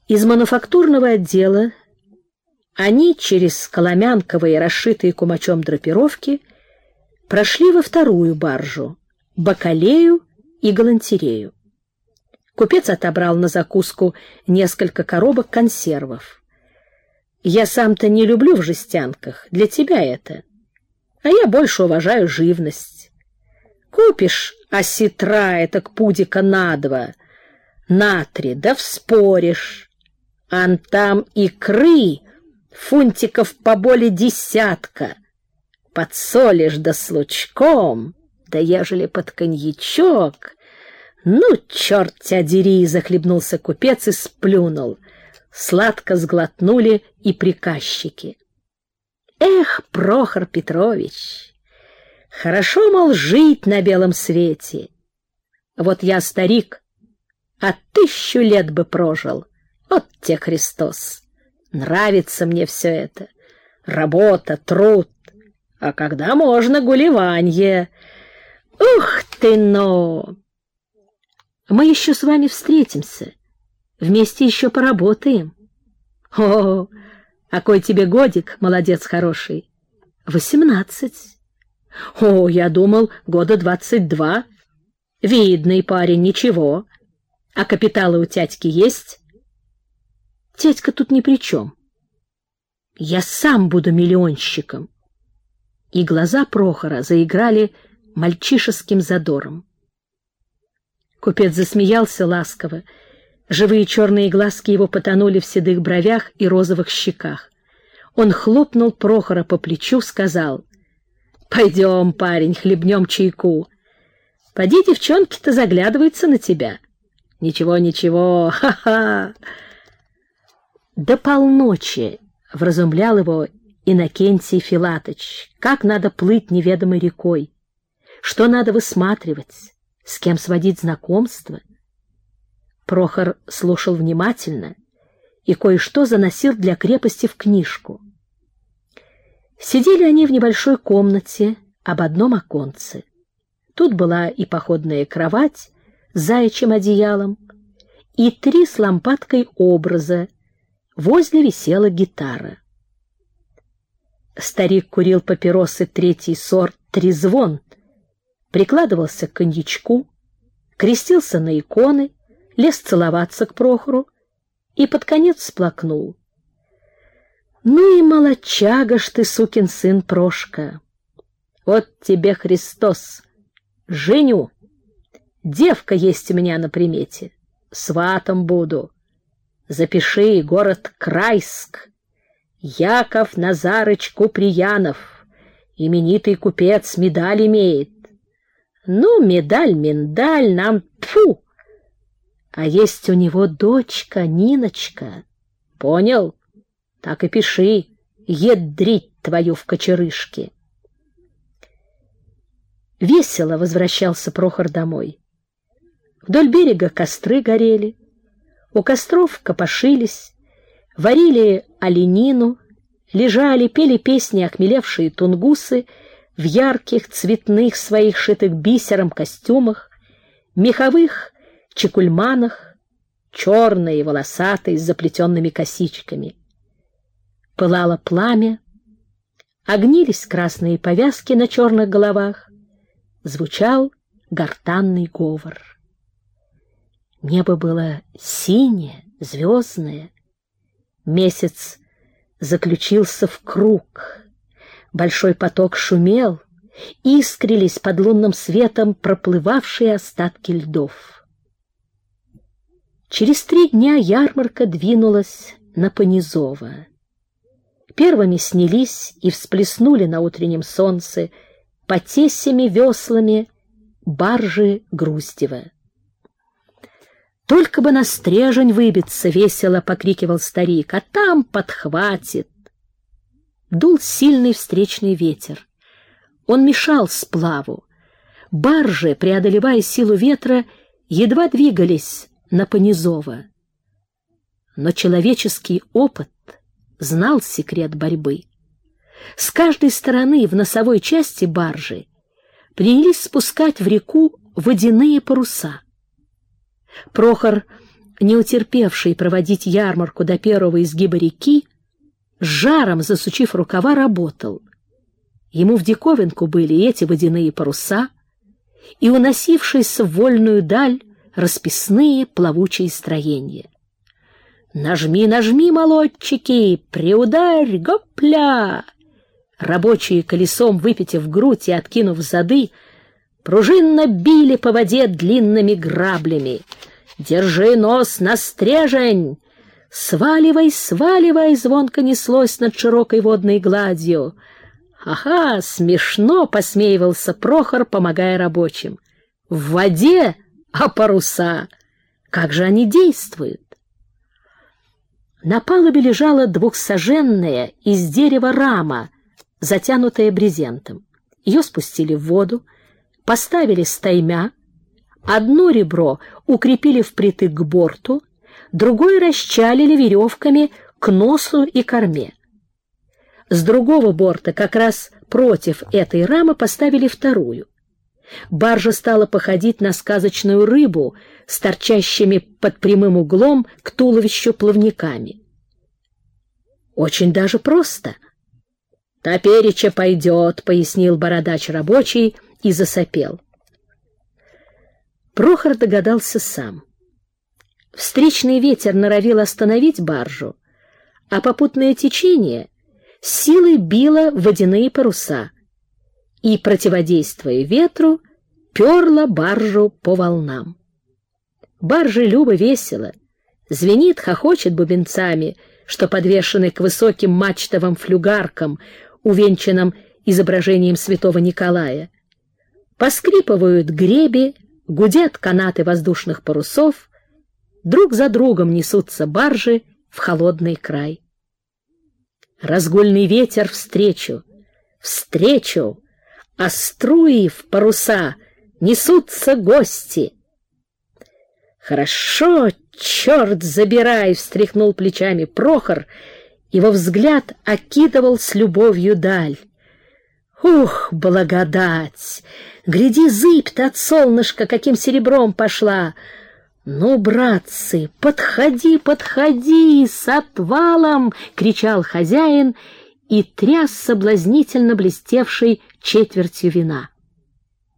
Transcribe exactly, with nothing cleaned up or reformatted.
Из мануфактурного отдела они через коломянковые, расшитые кумачом драпировки, прошли во вторую баржу — бакалею и галантерею. Купец отобрал на закуску несколько коробок консервов. «Я сам-то не люблю в жестянках, для тебя это. А я больше уважаю живность. Купишь осетра этак пудика на два, на три, да вспоришь. Ан там икры фунтиков поболе десятка. Подсолишь да с лучком, да ежели под коньячок. Ну, черт тебя дери!» — захлебнулся купец и сплюнул. Сладко сглотнули и приказчики. «Эх, Прохор Петрович, хорошо, мол, жить на белом свете. Вот я старик, а тысячу лет бы прожил. Вот те Христос! Нравится мне все это. Работа, труд. А когда можно гулеванье? Ух ты, но! Мы еще с вами встретимся. Вместе еще поработаем. О, а кой тебе годик, молодец хороший? Восемнадцать. О, я думал, года двадцать два. Видный парень, ничего. А капиталы у тятьки есть? Тятька тут ни при чем. Я сам буду миллионщиком. И глаза Прохора заиграли мальчишеским задором. Купец засмеялся ласково. Живые черные глазки его потонули в седых бровях и розовых щеках. Он хлопнул Прохора по плечу, сказал: «Пойдем, парень, хлебнем чайку. Поди, девчонки-то заглядываются на тебя. Ничего, ничего, ха-ха!» До полночи вразумлял его Иннокентий Филатыч, как надо плыть неведомой рекой, что надо высматривать, с кем сводить знакомство. Прохор слушал внимательно и кое-что заносил для крепости в книжку. Сидели они в небольшой комнате об одном оконце. Тут была и походная кровать с заячьим одеялом, и три с лампадкой образа. Возле висела гитара. Старик курил папиросы третий сорт «Трезвон», прикладывался к коньячку, крестился на иконы, лез целоваться к Прохору и под конец всплакнул. «Ну и молодчага ж ты, сукин сын, Прошка! Вот тебе Христос! Женю! Девка есть у меня на примете, сватом буду. Запиши, город Крайск. Яков Назарыч Куприянов, именитый купец, медаль имеет. Ну, медаль-миндаль нам тьфу! А есть у него дочка Ниночка. Понял? Так и пиши, ядрить твою в кочерышке». Весело возвращался Прохор домой. Вдоль берега костры горели, у костров копошились, варили оленину, лежали, пели песни охмелевшие тунгусы в ярких цветных своих шитых бисером костюмах, меховых чекульманах, черные, волосатые, с заплетенными косичками. Пылало пламя, огнились красные повязки на черных головах, звучал гортанный говор. Небо было синее, звездное. Месяц заключился в круг. Большой поток шумел, искрились под лунным светом проплывавшие остатки льдов. Через три дня ярмарка двинулась на Понизово. Первыми снялись и всплеснули на утреннем солнце по тесями веслами баржи Груздева. «Только бы на стрежень выбиться!» — весело покрикивал старик. «А там подхватит!» Дул сильный встречный ветер. Он мешал сплаву. Баржи, преодолевая силу ветра, едва двигались на Понизово. Но человеческий опыт знал секрет борьбы. С каждой стороны в носовой части баржи принялись спускать в реку водяные паруса. Прохор не утерпевший проводить ярмарку до первого изгиба реки, с жаром засучив рукава, работал. Ему в диковинку были эти водяные паруса и уносившиеся в вольную даль расписные плавучие строения. «Нажми, нажми, молодчики, приударь, гопля!» Рабочие, колесом выпитив грудь и откинув зады, пружинно били по воде длинными граблями. «Держи нос на стрежень! Сваливай, сваливай!» звонко неслось над широкой водной гладью. «Ага, смешно!» — посмеивался Прохор, помогая рабочим. «В воде, а паруса! Как же они действуют?» На палубе лежала двухсаженная из дерева рама, затянутая брезентом. Ее спустили в воду, поставили стаймя, одно ребро укрепили впритык к борту, другое расчалили веревками к носу и корме. С другого борта, как раз против этой рамы, поставили вторую. Баржа стала походить на сказочную рыбу с торчащими под прямым углом к туловищу плавниками. Очень даже просто. «Топереча пойдет», — пояснил бородач рабочий и засопел. Прохор догадался сам. Встречный ветер норовил остановить баржу, а попутное течение силой било в водяные паруса и, противодействуя ветру, перла баржу по волнам. Баржа любо весело, звенит, хохочет бубенцами, что подвешены к высоким мачтовым флюгаркам, увенчанным изображением святого Николая. Поскрипывают греби, гудят канаты воздушных парусов, друг за другом несутся баржи в холодный край. Разгульный ветер встречу, встречу, а струи в паруса несутся гости. «Хорошо, черт забирай!» — встряхнул плечами Прохор. Его взгляд окидывал с любовью даль. «Ух, благодать! Гляди, зыбь-то от солнышка каким серебром пошла! Ну, братцы, подходи, подходи, с отвалом!» — кричал хозяин и тряс соблазнительно блестевшей четвертью вина.